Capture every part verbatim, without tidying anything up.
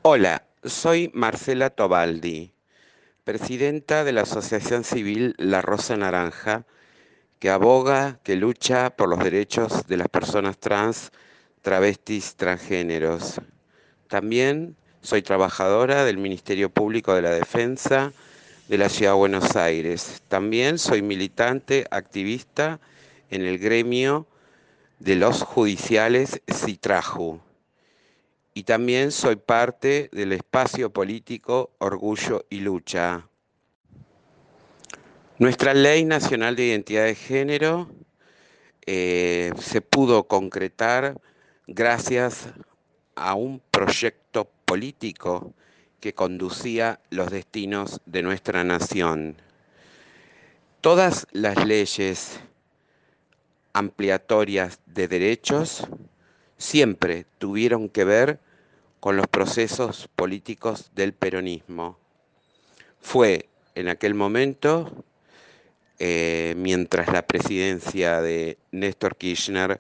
Hola, soy Marcela Tobaldi, presidenta de la Asociación Civil La Rosa Naranja, que aboga, que lucha por los derechos de las personas trans, travestis, transgéneros. También soy trabajadora del Ministerio Público de la Defensa de la Ciudad de Buenos Aires. También soy militante, activista en el gremio de los judiciales Citraju. Y también soy parte del espacio político Orgullo y Lucha. Nuestra Ley Nacional de Identidad de Género eh, se pudo concretar gracias a un proyecto político que conducía los destinos de nuestra nación. Todas las leyes ampliatorias de derechos siempre tuvieron que ver con los procesos políticos del peronismo. Fue en aquel momento, eh, mientras la presidencia de Néstor Kirchner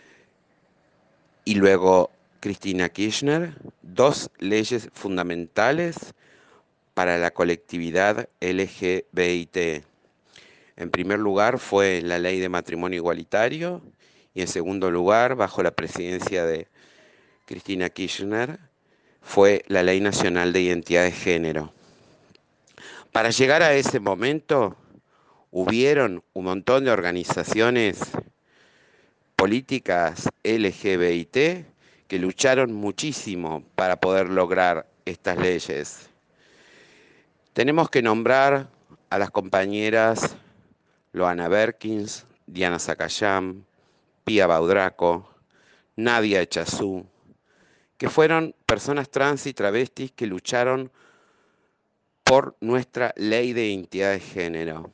y luego Cristina Kirchner, dos leyes fundamentales para la colectividad L G B T. En primer lugar fue la ley de matrimonio igualitario y en segundo lugar, bajo la presidencia de Cristina Kirchner, fue la Ley Nacional de Identidad de Género. Para llegar a ese momento, hubieron un montón de organizaciones políticas L G B T que lucharon muchísimo para poder lograr estas leyes. Tenemos que nombrar a las compañeras Loana Berkins, Diana Zacayán, Pía Baudraco, Nadia Echazú, que fueron personas trans y travestis que lucharon por nuestra ley de identidad de género.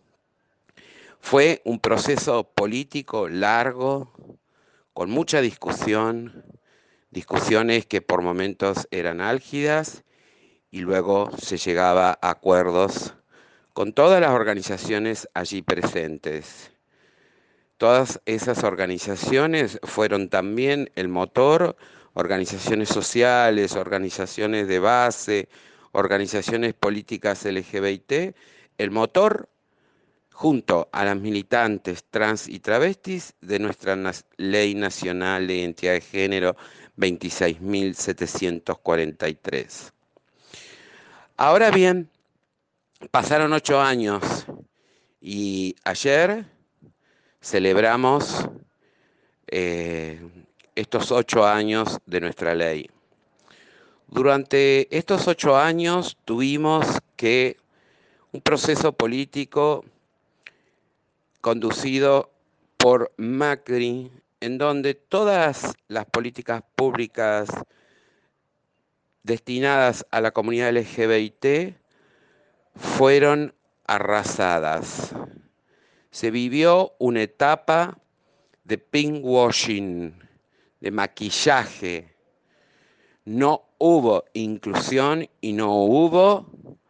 Fue un proceso político largo, con mucha discusión, discusiones que por momentos eran álgidas y luego se llegaba a acuerdos con todas las organizaciones allí presentes. Todas esas organizaciones fueron también el motor, organizaciones sociales, organizaciones de base, organizaciones políticas L G B T, el motor junto a las militantes trans y travestis de nuestra Ley Nacional de Identidad de Género veintiséis mil setecientos cuarenta y tres. Ahora bien, pasaron ocho años y ayer celebramos eh, estos ocho años de nuestra ley. Durante estos ocho años tuvimos que un proceso político conducido por Macri, en donde todas las políticas públicas destinadas a la comunidad L G B T fueron arrasadas. Se vivió una etapa de pinkwashing, de maquillaje. No hubo inclusión y no hubo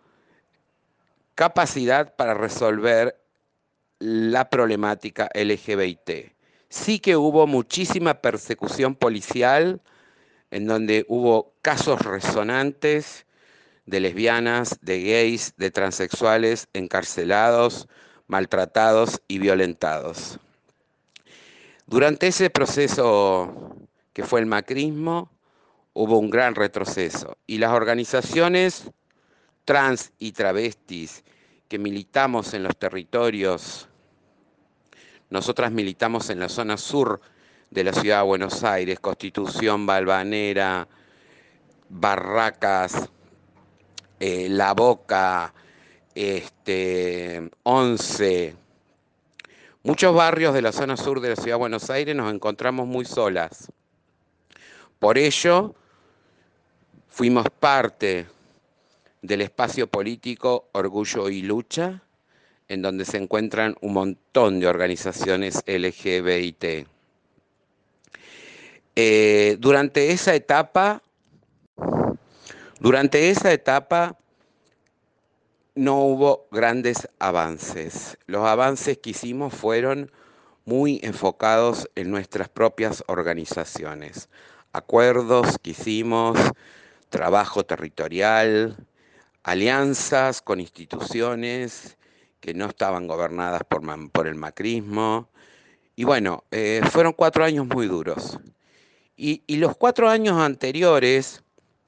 capacidad para resolver la problemática L G B T. Sí que hubo muchísima persecución policial, en donde hubo casos resonantes de lesbianas, de gays, de transexuales encarcelados, maltratados y violentados. Durante ese proceso que fue el macrismo, hubo un gran retroceso y las organizaciones trans y travestis que militamos en los territorios. Nosotras militamos en la zona sur de la ciudad de Buenos Aires, Constitución, Balvanera, Barracas, eh, La Boca, este, Once. Muchos barrios de la zona sur de la ciudad de Buenos Aires nos encontramos muy solas. Por ello, fuimos parte del espacio político Orgullo y Lucha, en donde se encuentran un montón de organizaciones L G B T. Eh, durante esa etapa, durante esa etapa no hubo grandes avances. Los avances que hicimos fueron muy enfocados en nuestras propias organizaciones. Acuerdos que hicimos trabajo territorial, alianzas con instituciones que no estaban gobernadas por, por el macrismo. Y bueno, eh, fueron cuatro años muy duros. Y, y los cuatro años anteriores,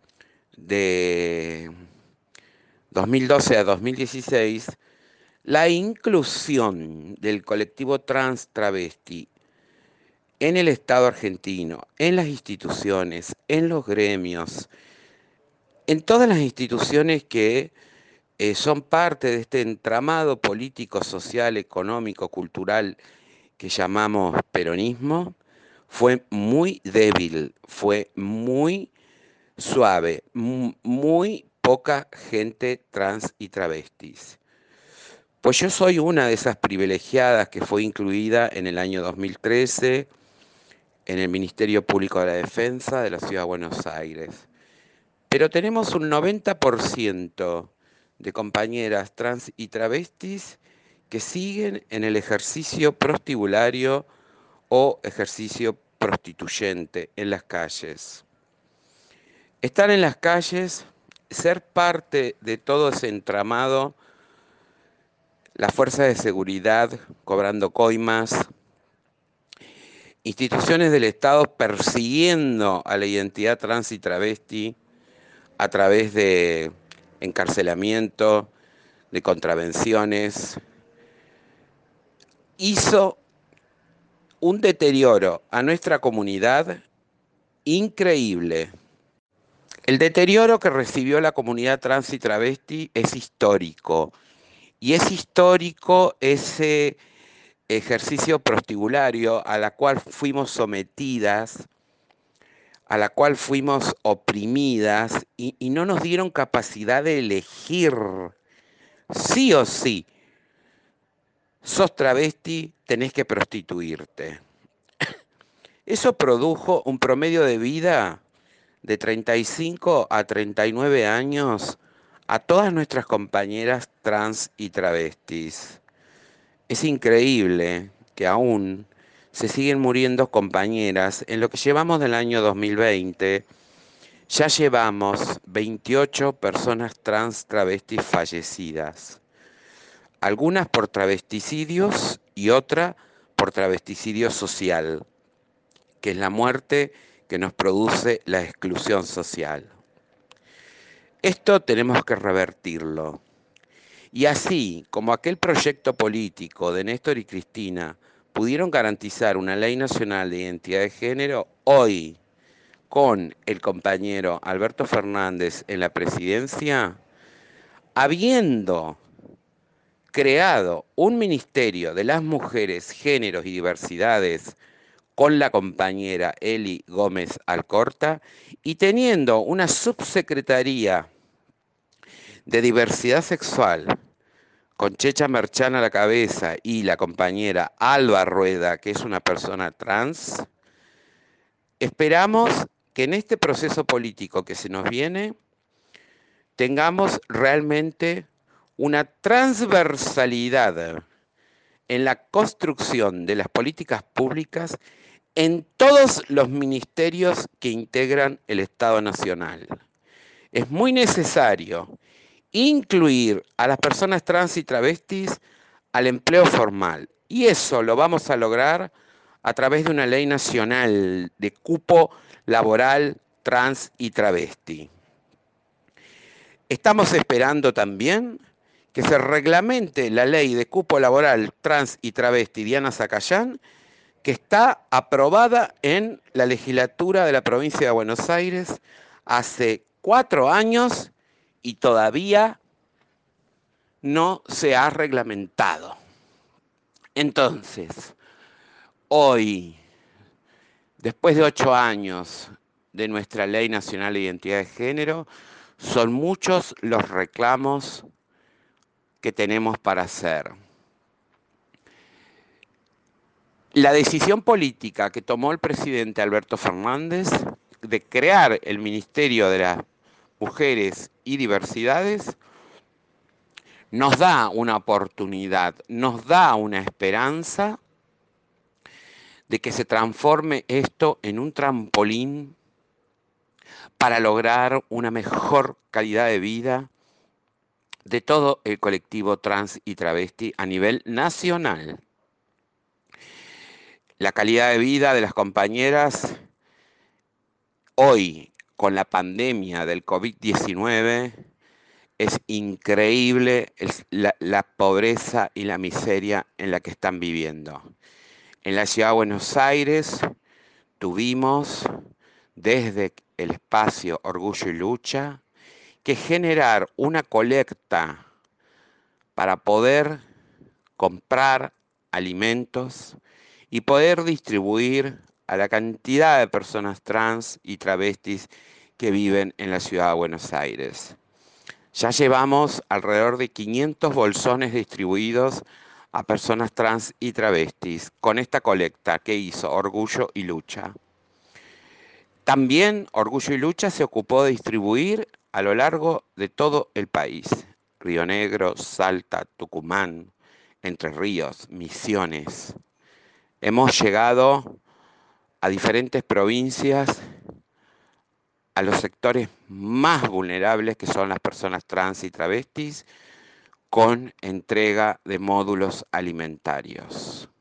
de dos mil doce a dos mil dieciséis, la inclusión del colectivo trans travesti en el Estado argentino, en las instituciones, en los gremios, en todas las instituciones que eh, son parte de este entramado político, social, económico, cultural que llamamos peronismo, fue muy débil, fue muy suave, muy poca gente trans y travestis. Pues yo soy una de esas privilegiadas que fue incluida en el año dos mil trece en el Ministerio Público de la Defensa de la Ciudad de Buenos Aires. Pero tenemos un noventa por ciento de compañeras trans y travestis que siguen en el ejercicio prostibulario o ejercicio prostituyente en las calles. Estar en las calles, ser parte de todo ese entramado, la fuerza de seguridad cobrando coimas, instituciones del Estado persiguiendo a la identidad trans y travesti a través de encarcelamiento, de contravenciones, hizo un deterioro a nuestra comunidad increíble. El deterioro que recibió la comunidad trans y travesti es histórico. Y es histórico ese ejercicio prostibulario a la cual fuimos sometidas, a la cual fuimos oprimidas y, y no nos dieron capacidad de elegir. Sí o sí, sos travesti, tenés que prostituirte. Eso produjo un promedio de vida de treinta y cinco a treinta y nueve años a todas nuestras compañeras trans y travestis. Es increíble que aún se siguen muriendo compañeras. En lo que llevamos del año dos mil veinte, ya llevamos veintiocho personas trans travestis fallecidas. Algunas por travesticidios y otra por travesticidio social, que es la muerte que nos produce la exclusión social. Esto tenemos que revertirlo. Y así como aquel proyecto político de Néstor y Cristina pudieron garantizar una ley nacional de identidad de género, hoy, con el compañero Alberto Fernández en la presidencia, habiendo creado un ministerio de las mujeres, géneros y diversidades con la compañera Eli Gómez Alcorta y teniendo una subsecretaría de diversidad sexual con Checha Merchan a la cabeza y la compañera Alba Rueda, que es una persona trans, esperamos que en este proceso político que se nos viene tengamos realmente una transversalidad en la construcción de las políticas públicas en todos los ministerios que integran el Estado Nacional. Es muy necesario incluir a las personas trans y travestis al empleo formal. Y eso lo vamos a lograr a través de una ley nacional de cupo laboral trans y travesti. Estamos esperando también que se reglamente la ley de cupo laboral trans y travesti Diana Zacayán, que está aprobada en la legislatura de la provincia de Buenos Aires hace cuatro años y todavía no se ha reglamentado. Entonces, hoy, después de ocho años de nuestra Ley Nacional de Identidad de Género, son muchos los reclamos que tenemos para hacer. La decisión política que tomó el presidente Alberto Fernández de crear el Ministerio de las Mujeres y Diversidades nos da una oportunidad, nos da una esperanza de que se transforme esto en un trampolín para lograr una mejor calidad de vida de todo el colectivo trans y travesti a nivel nacional. La calidad de vida de las compañeras hoy, con la pandemia del COVID diecinueve, es increíble la, la pobreza y la miseria en la que están viviendo. En la ciudad de Buenos Aires tuvimos, desde el espacio Orgullo y Lucha, que generar una colecta para poder comprar alimentos y poder distribuir a la cantidad de personas trans y travestis que viven en la ciudad de Buenos Aires. Ya llevamos alrededor de quinientos bolsones distribuidos a personas trans y travestis con esta colecta que hizo Orgullo y Lucha. También Orgullo y Lucha se ocupó de distribuir a lo largo de todo el país. Río Negro, Salta, Tucumán, Entre Ríos, Misiones. Hemos llegado a diferentes provincias, a los sectores más vulnerables que son las personas trans y travestis, con entrega de módulos alimentarios.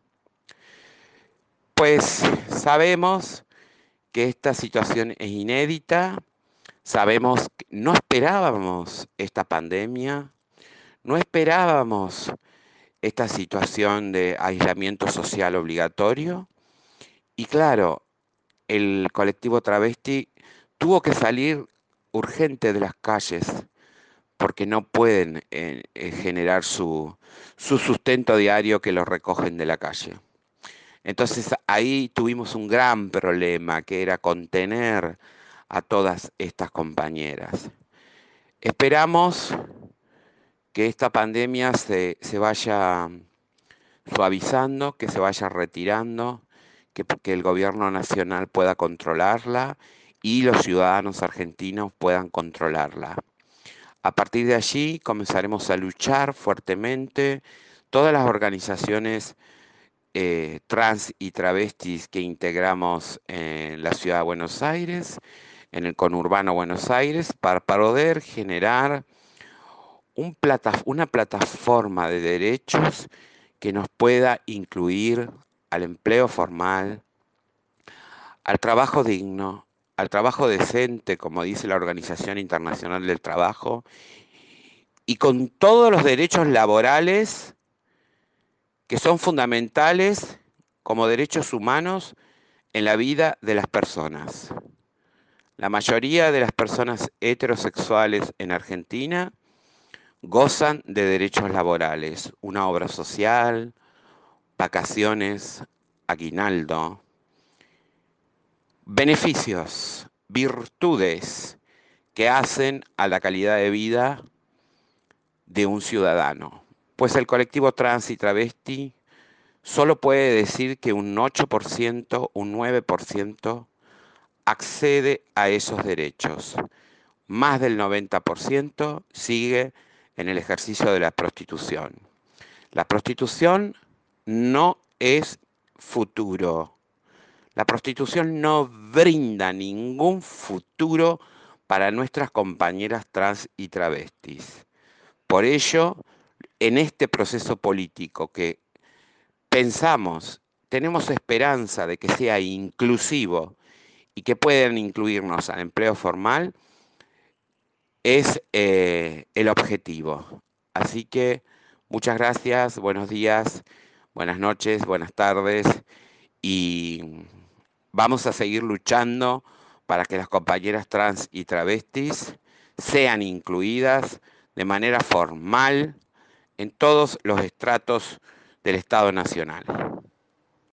Pues sabemos que esta situación es inédita, sabemos que no esperábamos esta pandemia, no esperábamos esta situación de aislamiento social obligatorio y claro, el colectivo travesti tuvo que salir urgente de las calles porque no pueden eh, eh, generar su, su sustento diario que los recogen de la calle. Entonces ahí tuvimos un gran problema que era contener a todas estas compañeras. Esperamos que esta pandemia se, se vaya suavizando, que se vaya retirando, que, que el gobierno nacional pueda controlarla y los ciudadanos argentinos puedan controlarla. A partir de allí comenzaremos a luchar fuertemente. Todas las organizaciones eh, trans y travestis que integramos en la ciudad de Buenos Aires, en el conurbano Buenos Aires, para poder generar un plata, una plataforma de derechos que nos pueda incluir al empleo formal, al trabajo digno, al trabajo decente, como dice la Organización Internacional del Trabajo, y con todos los derechos laborales que son fundamentales como derechos humanos en la vida de las personas. La mayoría de las personas heterosexuales en Argentina gozan de derechos laborales, una obra social, vacaciones, aguinaldo, beneficios, virtudes que hacen a la calidad de vida de un ciudadano. Pues el colectivo trans y travesti solo puede decir que un ocho por ciento, un nueve por ciento accede a esos derechos. Más del noventa por ciento sigue en el ejercicio de la prostitución. La prostitución no es futuro. La prostitución no brinda ningún futuro para nuestras compañeras trans y travestis. Por ello, en este proceso político que pensamos, tenemos esperanza de que sea inclusivo y que puedan incluirnos al empleo formal, es eh, el objetivo. Así que muchas gracias, buenos días, buenas noches, buenas tardes y vamos a seguir luchando para que las compañeras trans y travestis sean incluidas de manera formal en todos los estratos del Estado Nacional.